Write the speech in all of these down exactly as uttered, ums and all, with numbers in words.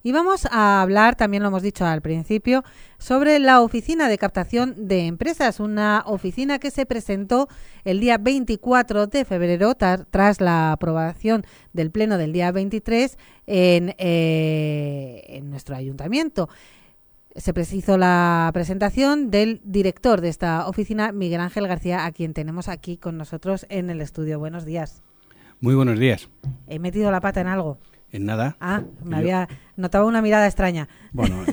Y vamos a hablar, también lo hemos dicho al principio, sobre la Oficina de Captación de Empresas, una oficina que se presentó el día veinticuatro de febrero tar, tras la aprobación del Pleno del día veintitrés en, eh, en nuestro ayuntamiento. Se hizo la presentación del director de esta oficina, Miguel Ángel García, a quien tenemos aquí con nosotros en el estudio. Buenos días. Muy buenos días. ¿He metido la pata en algo? En nada. Ah, me Yo... había notado una mirada extraña. Bueno,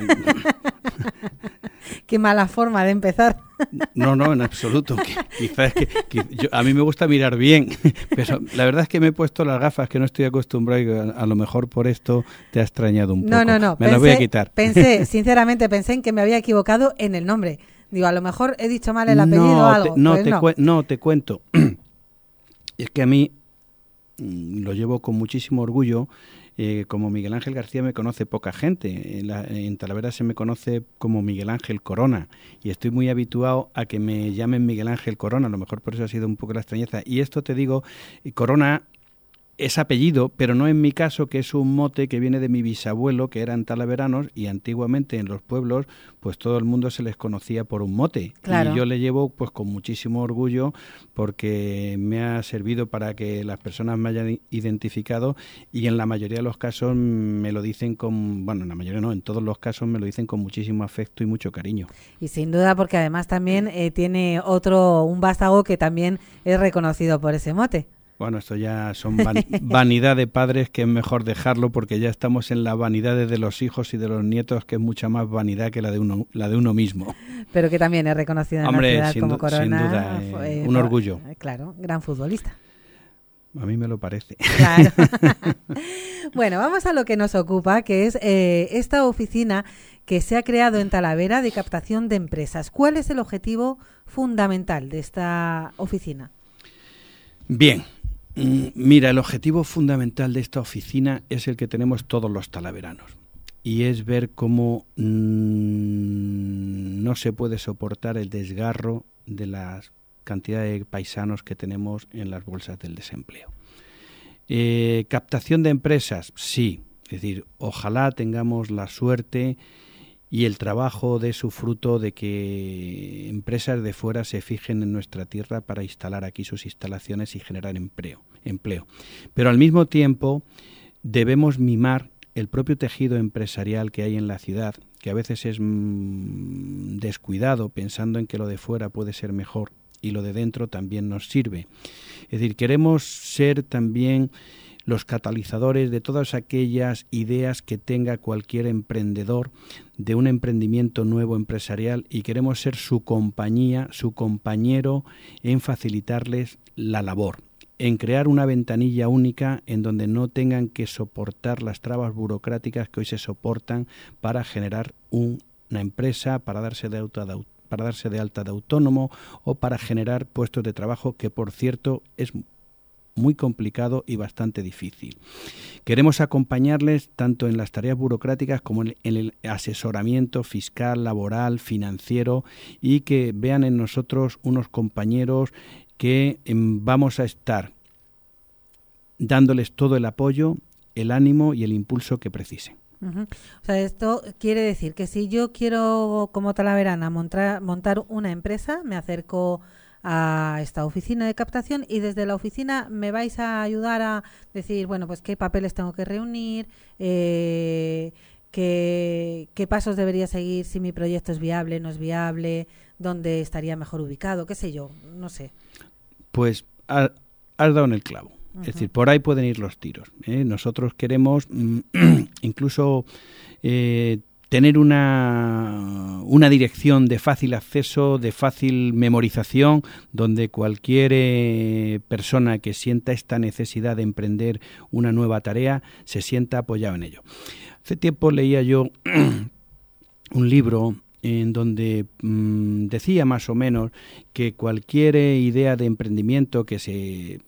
qué mala forma de empezar. No, no, en absoluto. Quizás es que, que yo, a mí me gusta mirar bien, pero la verdad es que me he puesto las gafas que no estoy acostumbrado y a, a lo mejor por esto te ha extrañado un poco. No, no, no. Me pensé, las voy a quitar. Pensé, sinceramente, pensé en que me había equivocado en el nombre. Digo, a lo mejor he dicho mal el apellido no, o algo. Te, no, pues te no. Cu- no, te cuento. Es que a mí mmm, lo llevo con muchísimo orgullo. Eh, como Miguel Ángel García me conoce poca gente. En, la, en Talavera se me conoce como Miguel Ángel Corona y estoy muy habituado a que me llamen Miguel Ángel Corona. A lo mejor por eso ha sido un poco la extrañeza. Y esto te digo, Corona es apellido, pero no en mi caso, que es un mote que viene de mi bisabuelo, que eran talaveranos, y antiguamente en los pueblos pues todo el mundo se les conocía por un mote. Claro. Y yo le llevo pues con muchísimo orgullo porque me ha servido para que las personas me hayan identificado, y en la mayoría de los casos me lo dicen con, bueno, en la mayoría no, en todos los casos me lo dicen con muchísimo afecto y mucho cariño. Y sin duda, porque además también eh, tiene otro, un vástago que también es reconocido por ese mote. Bueno, esto ya son van- vanidad de padres, que es mejor dejarlo porque ya estamos en la vanidad de los hijos y de los nietos, que es mucha más vanidad que la de uno, la de uno mismo. Pero que también es reconocido en Hombre, la ciudad sin como du- Corona. sin duda, eh, eh, un orgullo. Claro, gran futbolista. A mí me lo parece. Claro. Bueno, vamos a lo que nos ocupa, que es eh, esta oficina que se ha creado en Talavera de captación de empresas. ¿Cuál es el objetivo fundamental de esta oficina? Bien. Mira, el objetivo fundamental de esta oficina es el que tenemos todos los talaveranos, y es ver cómo mmm, no se puede soportar el desgarro de la cantidad de paisanos que tenemos en las bolsas del desempleo. Eh, captación de empresas, sí, es decir, ojalá tengamos la suerte y el trabajo dé su fruto de que empresas de fuera se fijen en nuestra tierra para instalar aquí sus instalaciones y generar empleo. empleo. Pero al mismo tiempo debemos mimar el propio tejido empresarial que hay en la ciudad, que a veces es mmm, descuidado, pensando en que lo de fuera puede ser mejor y lo de dentro también nos sirve. Es decir, queremos ser también los catalizadores de todas aquellas ideas que tenga cualquier emprendedor de un emprendimiento nuevo empresarial, y queremos ser su compañía, su compañero en facilitarles la labor, en crear una ventanilla única en donde no tengan que soportar las trabas burocráticas que hoy se soportan para generar un, una empresa, para darse de auto, de, para darse de alta de autónomo o para generar puestos de trabajo, que por cierto es muy complicado y bastante difícil. Queremos acompañarles tanto en las tareas burocráticas como en el asesoramiento fiscal, laboral, financiero, y que vean en nosotros unos compañeros que vamos a estar dándoles todo el apoyo, el ánimo y el impulso que precisen. Uh-huh. O sea, esto quiere decir que si yo quiero, como talaverana, montar, montar una empresa, me acerco a esta oficina de captación, y desde la oficina me vais a ayudar a decir, bueno, pues qué papeles tengo que reunir, eh, qué, qué pasos debería seguir, si mi proyecto es viable, no es viable, dónde estaría mejor ubicado, qué sé yo, no sé. Pues has dado en el clavo. Uh-huh. Es decir, por ahí pueden ir los tiros, ¿eh? Nosotros queremos mm, incluso eh, tener una, una dirección de fácil acceso, de fácil memorización, donde cualquier eh, persona que sienta esta necesidad de emprender una nueva tarea se sienta apoyado en ello. Hace tiempo leía yo un libro en donde mmm, decía más o menos que cualquier idea de emprendimiento que se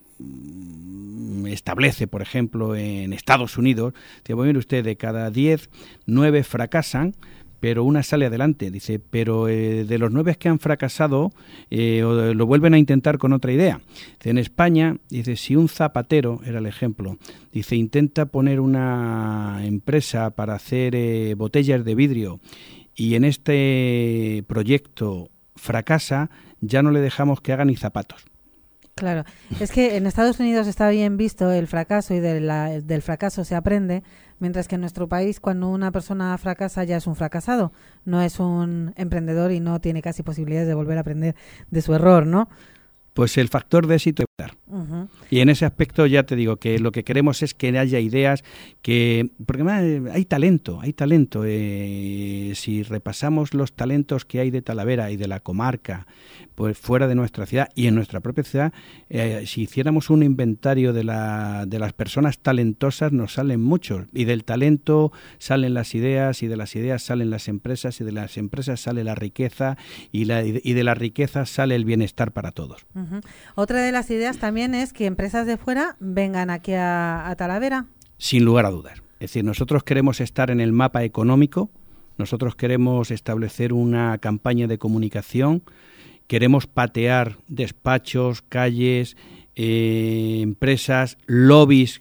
establece, por ejemplo, en Estados Unidos, decía, bueno, mire usted, de cada diez, nueve fracasan, pero una sale adelante. Dice, pero eh, de los nueve que han fracasado, eh, lo vuelven a intentar con otra idea. Dice, en España, dice, si un zapatero, era el ejemplo, dice, intenta poner una empresa para hacer eh, botellas de vidrio y en este proyecto fracasa, ya no le dejamos que haga ni zapatos. Claro, es que en Estados Unidos está bien visto el fracaso y de la, del fracaso se aprende, mientras que en nuestro país cuando una persona fracasa ya es un fracasado, no es un emprendedor y no tiene casi posibilidades de volver a aprender de su error, ¿no? Pues el factor de éxito es dar. Uh-huh. Y en ese aspecto ya te digo que lo que queremos es que haya ideas, que porque más, hay talento, hay talento. Eh, si repasamos los talentos que hay de Talavera y de la comarca, pues fuera de nuestra ciudad y en nuestra propia ciudad, eh, si hiciéramos un inventario de, la, de las personas talentosas, nos salen muchos. Y del talento salen las ideas, y de las ideas salen las empresas, y de las empresas sale la riqueza, y, la, y de la riqueza sale el bienestar para todos. Uh-huh. Otra de las ideas también es que empresas de fuera vengan aquí a, a Talavera. Sin lugar a dudas. Es decir, nosotros queremos estar en el mapa económico, nosotros queremos establecer una campaña de comunicación, queremos patear despachos, calles, eh, empresas, lobbies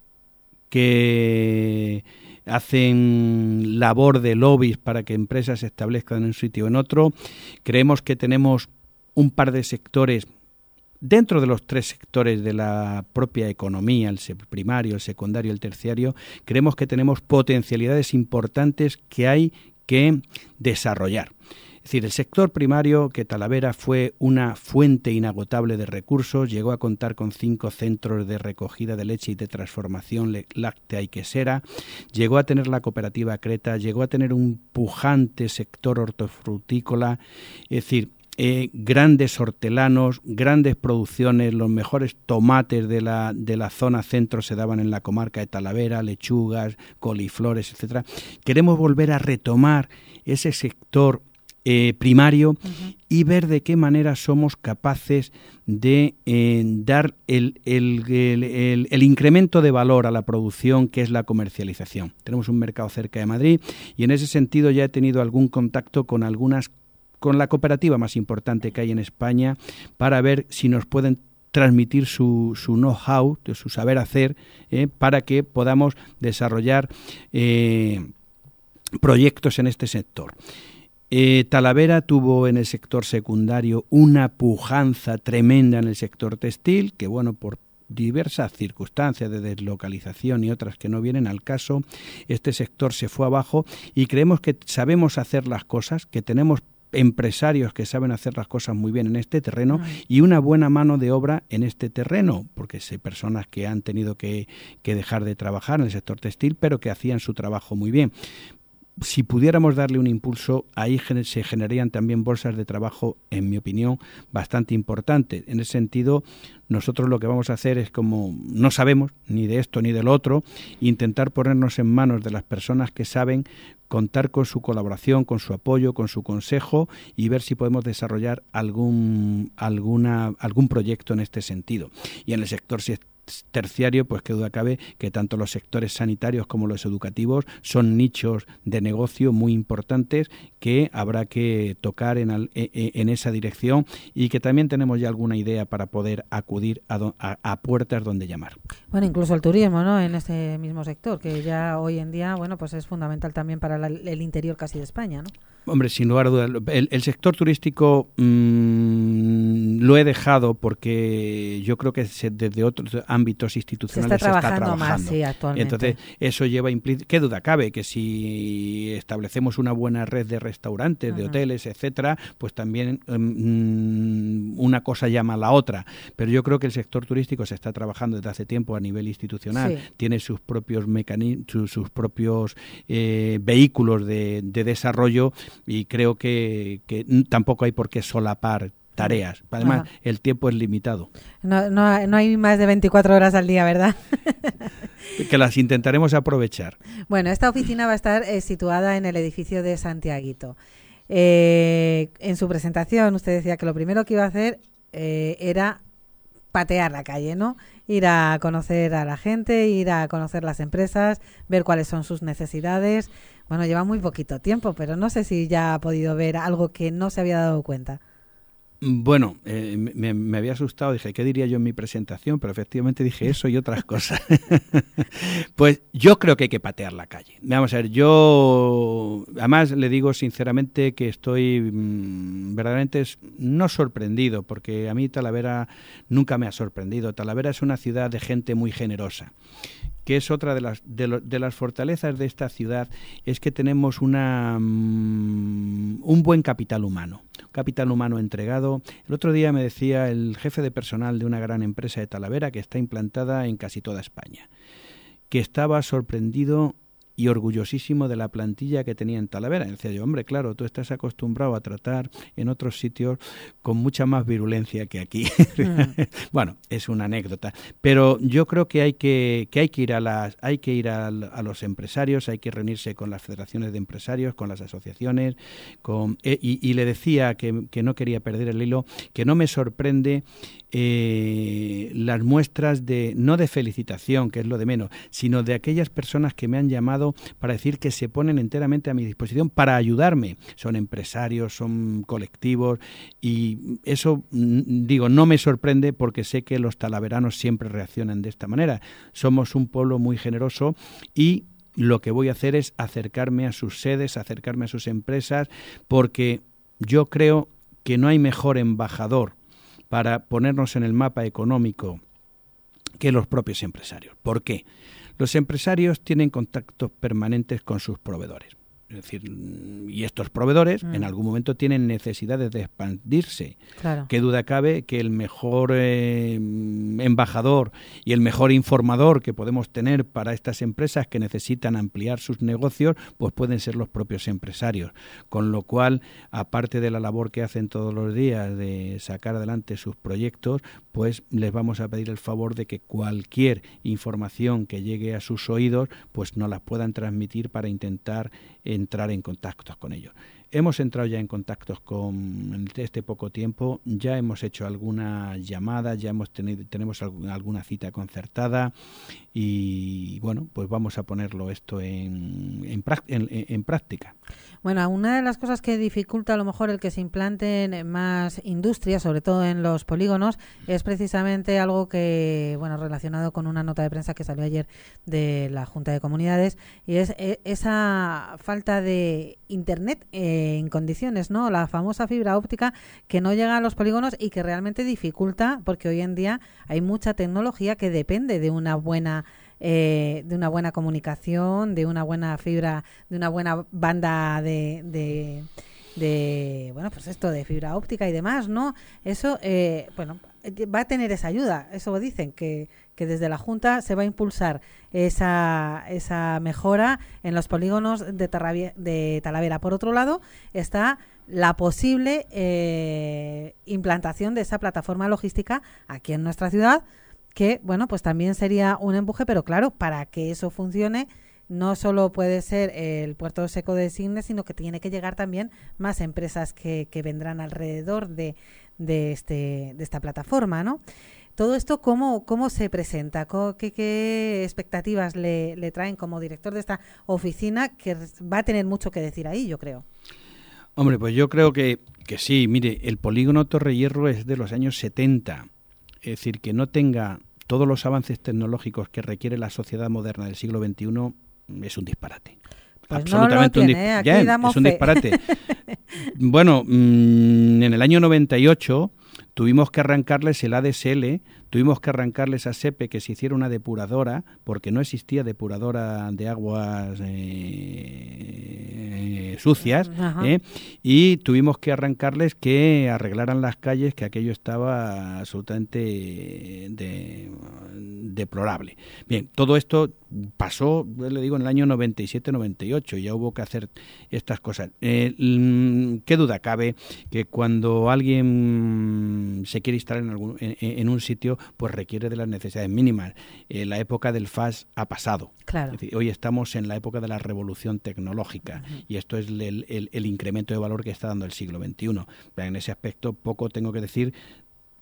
que hacen labor de lobbies para que empresas se establezcan en un sitio o en otro. Creemos que tenemos un par de sectores dentro de los tres sectores de la propia economía, el primario, el secundario, el terciario. Creemos que tenemos potencialidades importantes que hay que desarrollar. Es decir, el sector primario, que Talavera fue una fuente inagotable de recursos, llegó a contar con cinco centros de recogida de leche y de transformación láctea y quesera, llegó a tener la cooperativa Creta, llegó a tener un pujante sector hortofrutícola, es decir, Eh, grandes hortelanos, grandes producciones, los mejores tomates de la, de la zona centro se daban en la comarca de Talavera, lechugas, coliflores, etcétera. Queremos volver a retomar ese sector eh, primario uh-huh. y ver de qué manera somos capaces de eh, dar el, el, el, el, el incremento de valor a la producción, que es la comercialización. Tenemos un mercado cerca de Madrid y en ese sentido ya he tenido algún contacto con algunas con la cooperativa más importante que hay en España para ver si nos pueden transmitir su, su know-how, su saber hacer, eh, para que podamos desarrollar eh, proyectos en este sector. Eh, Talavera tuvo en el sector secundario una pujanza tremenda en el sector textil, que bueno, por diversas circunstancias de deslocalización y otras que no vienen al caso, este sector se fue abajo y creemos que sabemos hacer las cosas, que tenemos empresarios que saben hacer las cosas muy bien en este terreno y una buena mano de obra en este terreno, porque hay personas que han tenido que, que dejar de trabajar en el sector textil, pero que hacían su trabajo muy bien. Si pudiéramos darle un impulso, ahí se generarían también bolsas de trabajo, en mi opinión, bastante importantes. En ese sentido, nosotros lo que vamos a hacer es, como no sabemos ni de esto ni de lo otro, intentar ponernos en manos de las personas que saben, contar con su colaboración, con su apoyo, con su consejo y ver si podemos desarrollar algún, alguna, algún proyecto en este sentido. Y en el sector terciario, pues qué duda cabe que tanto los sectores sanitarios como los educativos son nichos de negocio muy importantes que habrá que tocar en, al, en esa dirección y que también tenemos ya alguna idea para poder acudir a, do, a, a puertas donde llamar. Bueno, incluso el turismo, ¿no? En este mismo sector, que ya hoy en día, bueno, pues es fundamental también para la, el interior casi de España, ¿no? Hombre, sin lugar a dudas, el, el sector turístico mmm, lo he dejado porque yo creo que se, desde otros ámbitos institucionales se está trabajando, se está trabajando. más, sí, actualmente. Entonces, eso lleva implícito, qué duda cabe, que si establecemos una buena red de restaurantes, uh-huh. de hoteles, etcétera, pues también um, una cosa llama a la otra. Pero yo creo que el sector turístico se está trabajando desde hace tiempo a nivel institucional, sí. tiene sus propios mecanismos, sus, sus propios eh, vehículos de, de desarrollo. Y creo que, que tampoco hay por qué solapar tareas. Además, Ajá. el tiempo es limitado. No, no, no hay más de veinticuatro horas al día, ¿verdad? Que las intentaremos aprovechar. Bueno, esta oficina va a estar eh, situada en el edificio de Santiaguito. Eh, en su presentación usted decía que lo primero que iba a hacer eh, era patear la calle, ¿no? ir a conocer a la gente, ir a conocer las empresas, ver cuáles son sus necesidades. Bueno, lleva muy poquito tiempo, pero no sé si ya ha podido ver algo que no se había dado cuenta. Bueno, eh, me, me había asustado, dije, ¿qué diría yo en mi presentación? Pero efectivamente dije eso y otras cosas. Pues yo creo que hay que patear la calle. Vamos a ver, yo además le digo sinceramente que estoy mmm, verdaderamente no sorprendido, porque a mí Talavera nunca me ha sorprendido. Talavera es una ciudad de gente muy generosa, que es otra de las de, lo, de las fortalezas de esta ciudad, es que tenemos una um, un buen capital humano, un capital humano entregado. El otro día me decía el jefe de personal de una gran empresa de Talavera, que está implantada en casi toda España, que estaba sorprendido y orgullosísimo de la plantilla que tenía en Talavera. Y decía yo, hombre, claro, tú estás acostumbrado a tratar en otros sitios con mucha más virulencia que aquí. Mm. Bueno, es una anécdota, pero yo creo que hay que que hay que ir a las hay que ir a, a los empresarios, hay que reunirse con las federaciones de empresarios, con las asociaciones, con eh, y, y le decía que, que no quería perder el hilo, que no me sorprende eh, las muestras de no de felicitación, que es lo de menos, sino de aquellas personas que me han llamado para decir que se ponen enteramente a mi disposición para ayudarme. Son empresarios, son colectivos, y eso, digo, no me sorprende porque sé que los talaveranos siempre reaccionan de esta manera. Somos un pueblo muy generoso y lo que voy a hacer es acercarme a sus sedes, acercarme a sus empresas, porque yo creo que no hay mejor embajador para ponernos en el mapa económico que los propios empresarios. ¿Por qué? Los empresarios tienen contactos permanentes con sus proveedores. Es decir, y estos proveedores mm. en algún momento tienen necesidades de expandirse. Claro. Qué duda cabe que el mejor eh, embajador y el mejor informador que podemos tener para estas empresas que necesitan ampliar sus negocios, pues pueden ser los propios empresarios. Con lo cual, aparte de la labor que hacen todos los días de sacar adelante sus proyectos, pues les vamos a pedir el favor de que cualquier información que llegue a sus oídos, pues nos la puedan transmitir para intentar entrar en contactos con ellos. Hemos entrado ya en contactos con en este poco tiempo, ya hemos hecho alguna llamada, ya hemos tenido tenemos alguna cita concertada y bueno, pues vamos a ponerlo esto en, en, en, en práctica. Bueno, una de las cosas que dificulta a lo mejor el que se implanten más industrias, sobre todo en los polígonos, es precisamente algo que, bueno, relacionado con una nota de prensa que salió ayer de la Junta de Comunidades, y es esa falta de internet eh, en condiciones, ¿no? La famosa fibra óptica que no llega a los polígonos y que realmente dificulta, porque hoy en día hay mucha tecnología que depende de una buena Eh, de una buena comunicación, de una buena fibra, de una buena banda de, de, de bueno, pues esto de fibra óptica y demás, ¿no? Eso, eh, bueno, va a tener esa ayuda. Eso dicen, que, que desde la Junta se va a impulsar esa, esa mejora en los polígonos de, Tarrabie, de Talavera. Por otro lado, está la posible eh, implantación de esa plataforma logística aquí en nuestra ciudad, que, bueno, pues también sería un empuje, pero claro, para que eso funcione, no solo puede ser el puerto seco de Signes, sino que tiene que llegar también más empresas que, que vendrán alrededor de, de, este, de esta plataforma, ¿no? Todo esto, ¿cómo, cómo se presenta? ¿Qué, qué expectativas le, le traen como director de esta oficina, que va a tener mucho que decir ahí, yo creo? Hombre, pues yo creo que, que sí. Mire, el polígono Torre Hierro es de los años setenta. Es decir, que no tenga todos los avances tecnológicos que requiere la sociedad moderna del siglo veintiuno es un disparate. Pues absolutamente no lo tiene, un, dis- ya, es un fe. disparate. Bueno, mmm, en el año noventa y ocho tuvimos que arrancarles el A D S L, tuvimos que arrancarles a SEPE que se hiciera una depuradora, porque no existía depuradora de aguas eh, sucias, eh, y tuvimos que arrancarles que arreglaran las calles, que aquello estaba absolutamente de, deplorable. Bien, todo esto pasó, le digo, en el año noventa y siete noventa y ocho, ya hubo que hacer estas cosas. Eh, ¿Qué duda cabe que cuando alguien se quiere instalar en, algún, en, en un sitio, pues requiere de las necesidades mínimas? Eh, la época del F A S ha pasado. Claro. Es decir, hoy estamos en la época de la revolución tecnológica, uh-huh. y esto es el, el, el incremento de valor que está dando el siglo veintiuno. Pero en ese aspecto poco tengo que decir,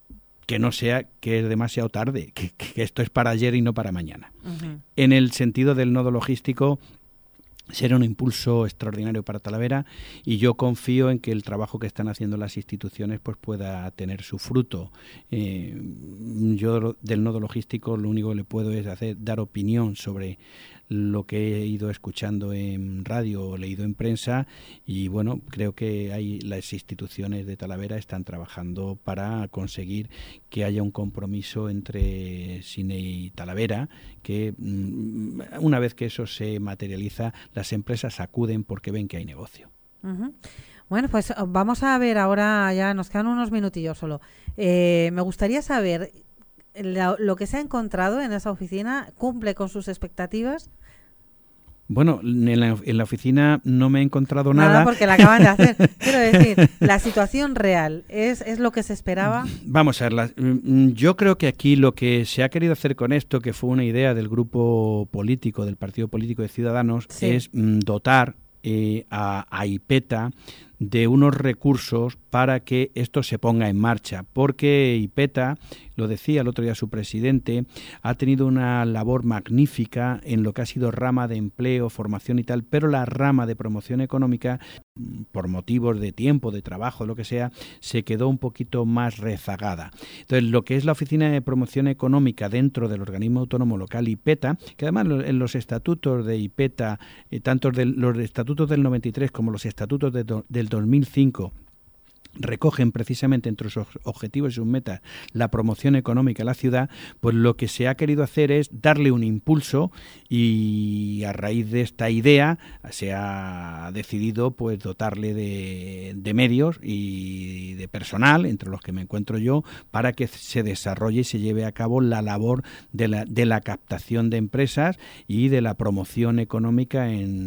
que no sea que es demasiado tarde, que, que esto es para ayer y no para mañana. Uh-huh. En el sentido del nodo logístico, será un impulso extraordinario para Talavera y yo confío en que el trabajo que están haciendo las instituciones pues pueda tener su fruto. Eh, yo del nodo logístico lo único que le puedo es hacer dar opinión sobre lo que he ido escuchando en radio o leído en prensa y bueno, creo que hay, las instituciones de Talavera están trabajando para conseguir que haya un compromiso entre Cine y Talavera, que una vez que eso se materializa, las empresas acuden porque ven que hay negocio. Uh-huh. Bueno, pues vamos a ver ahora, ya nos quedan unos minutillos solo. Eh, me gustaría saber, lo, lo que se ha encontrado en esa oficina, ¿cumple con sus expectativas? Bueno, en la, en la oficina no me he encontrado nada. Nada porque la acaban de hacer. Quiero decir, la situación real, ¿es, es lo que se esperaba? Vamos a ver, la, yo creo que aquí lo que se ha querido hacer con esto, que fue una idea del grupo político, del Partido Político de Ciudadanos, sí. es mm, dotar eh, a, a IPETA de unos recursos para que esto se ponga en marcha, porque IPETA, lo decía el otro día su presidente, ha tenido una labor magnífica en lo que ha sido rama de empleo, formación y tal, pero la rama de promoción económica, por motivos de tiempo, de trabajo, lo que sea, se quedó un poquito más rezagada. Entonces, lo que es la Oficina de Promoción Económica dentro del organismo autónomo local IPETA, que además en los estatutos de IPETA, eh, tanto de los estatutos del noventa y tres como los estatutos de do, del dos mil cinco, recogen precisamente entre sus objetivos y sus metas la promoción económica de la ciudad, pues lo que se ha querido hacer es darle un impulso y a raíz de esta idea se ha decidido pues dotarle de, de medios y de personal, entre los que me encuentro yo, para que se desarrolle y se lleve a cabo la labor de la, de la captación de empresas y de la promoción económica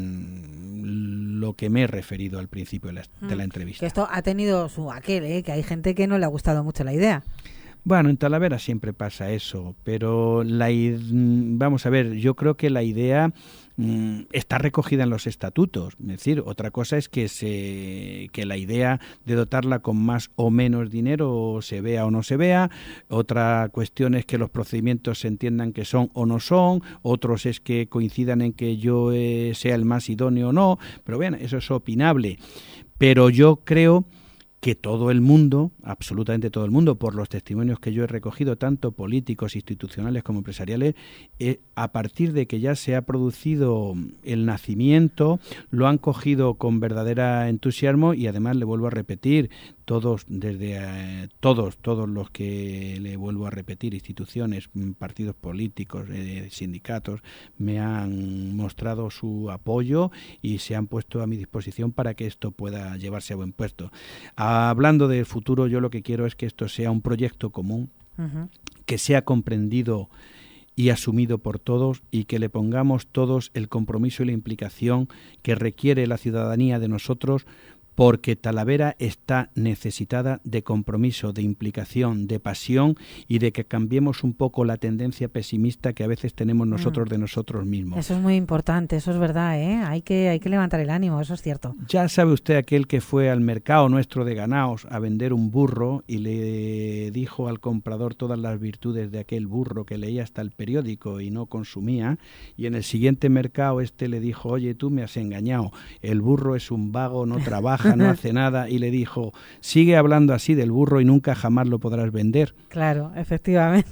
en lo que me he referido al principio de la, de la entrevista. Que esto ha tenido su aquel, ¿eh? Que hay gente que no le ha gustado mucho la idea. Bueno, en Talavera siempre pasa eso, pero la vamos a ver, yo creo que la idea mmm, está recogida en los estatutos. Es decir, otra cosa es que se que la idea de dotarla con más o menos dinero se vea o no se vea. Otra cuestión es que los procedimientos se entiendan que son o no son. Otros es que coincidan en que yo eh, sea el más idóneo o no. Pero bien, eso es opinable. Pero yo creo que todo el mundo, absolutamente todo el mundo, por los testimonios que yo he recogido, tanto políticos, institucionales como empresariales, eh, a partir de que ya se ha producido el nacimiento, lo han cogido con verdadera entusiasmo y además le vuelvo a repetir, todos, desde eh, todos, todos los que le vuelvo a repetir, instituciones, partidos políticos, eh, sindicatos, me han mostrado su apoyo y se han puesto a mi disposición para que esto pueda llevarse a buen puerto. Hablando del futuro, yo lo que quiero es que esto sea un proyecto común, uh-huh. que sea comprendido y asumido por todos y que le pongamos todos el compromiso y la implicación que requiere la ciudadanía de nosotros, porque Talavera está necesitada de compromiso, de implicación, de pasión y de que cambiemos un poco la tendencia pesimista que a veces tenemos nosotros mm. de nosotros mismos. Eso es muy importante, eso es verdad, ¿eh? Hay que, hay que levantar el ánimo, eso es cierto. Ya sabe usted aquel que fue al mercado nuestro de ganaos a vender un burro y le dijo al comprador todas las virtudes de aquel burro que leía hasta el periódico y no consumía, y en el siguiente mercado este le dijo, oye, tú me has engañado, el burro es un vago, no trabaja, no hace nada, y le dijo, sigue hablando así del burro y nunca jamás lo podrás vender. Claro, efectivamente.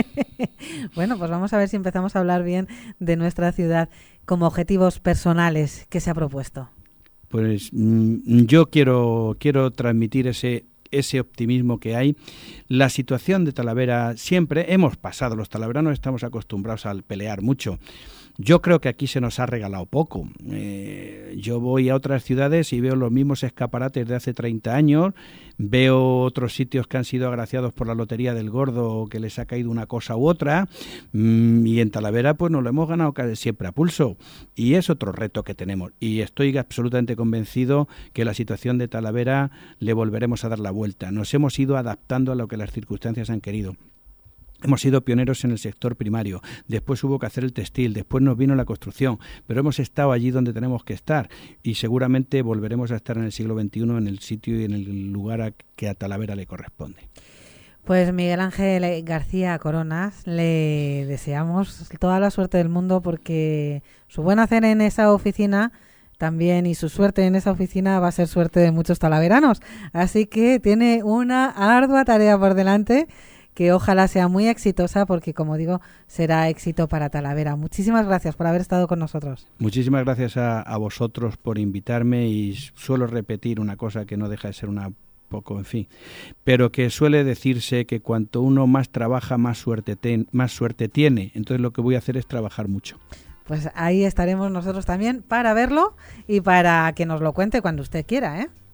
Bueno, pues vamos a ver si empezamos a hablar bien de nuestra ciudad como objetivos personales que se ha propuesto. Pues mmm, yo quiero, quiero transmitir ese ese optimismo que hay. La situación de Talavera siempre, hemos pasado, los talaveranos estamos acostumbrados a pelear mucho. Yo creo que aquí se nos ha regalado poco. Eh, yo voy a otras ciudades y veo los mismos escaparates de hace treinta años, veo otros sitios que han sido agraciados por la Lotería del Gordo, que les ha caído una cosa u otra, mmm, y en Talavera pues nos lo hemos ganado casi siempre a pulso. Y es otro reto que tenemos. Y estoy absolutamente convencido que la situación de Talavera le volveremos a dar la vuelta. Nos hemos ido adaptando a lo que las circunstancias han querido. Hemos sido pioneros en el sector primario, después hubo que hacer el textil, después nos vino la construcción, pero hemos estado allí donde tenemos que estar y seguramente volveremos a estar en el siglo veintiuno en el sitio y en el lugar a que a Talavera le corresponde. Pues Miguel Ángel García Coronas, le deseamos toda la suerte del mundo porque su buen hacer en esa oficina también y su suerte en esa oficina va a ser suerte de muchos talaveranos. Así que tiene una ardua tarea por delante que ojalá sea muy exitosa porque, como digo, será éxito para Talavera. Muchísimas gracias por haber estado con nosotros. Muchísimas gracias a, a vosotros por invitarme y suelo repetir una cosa que no deja de ser una poco, en fin, pero que suele decirse que cuanto uno más trabaja, más suerte, ten, más suerte tiene. Entonces lo que voy a hacer es trabajar mucho. Pues ahí estaremos nosotros también para verlo y para que nos lo cuente cuando usted quiera, ¿eh?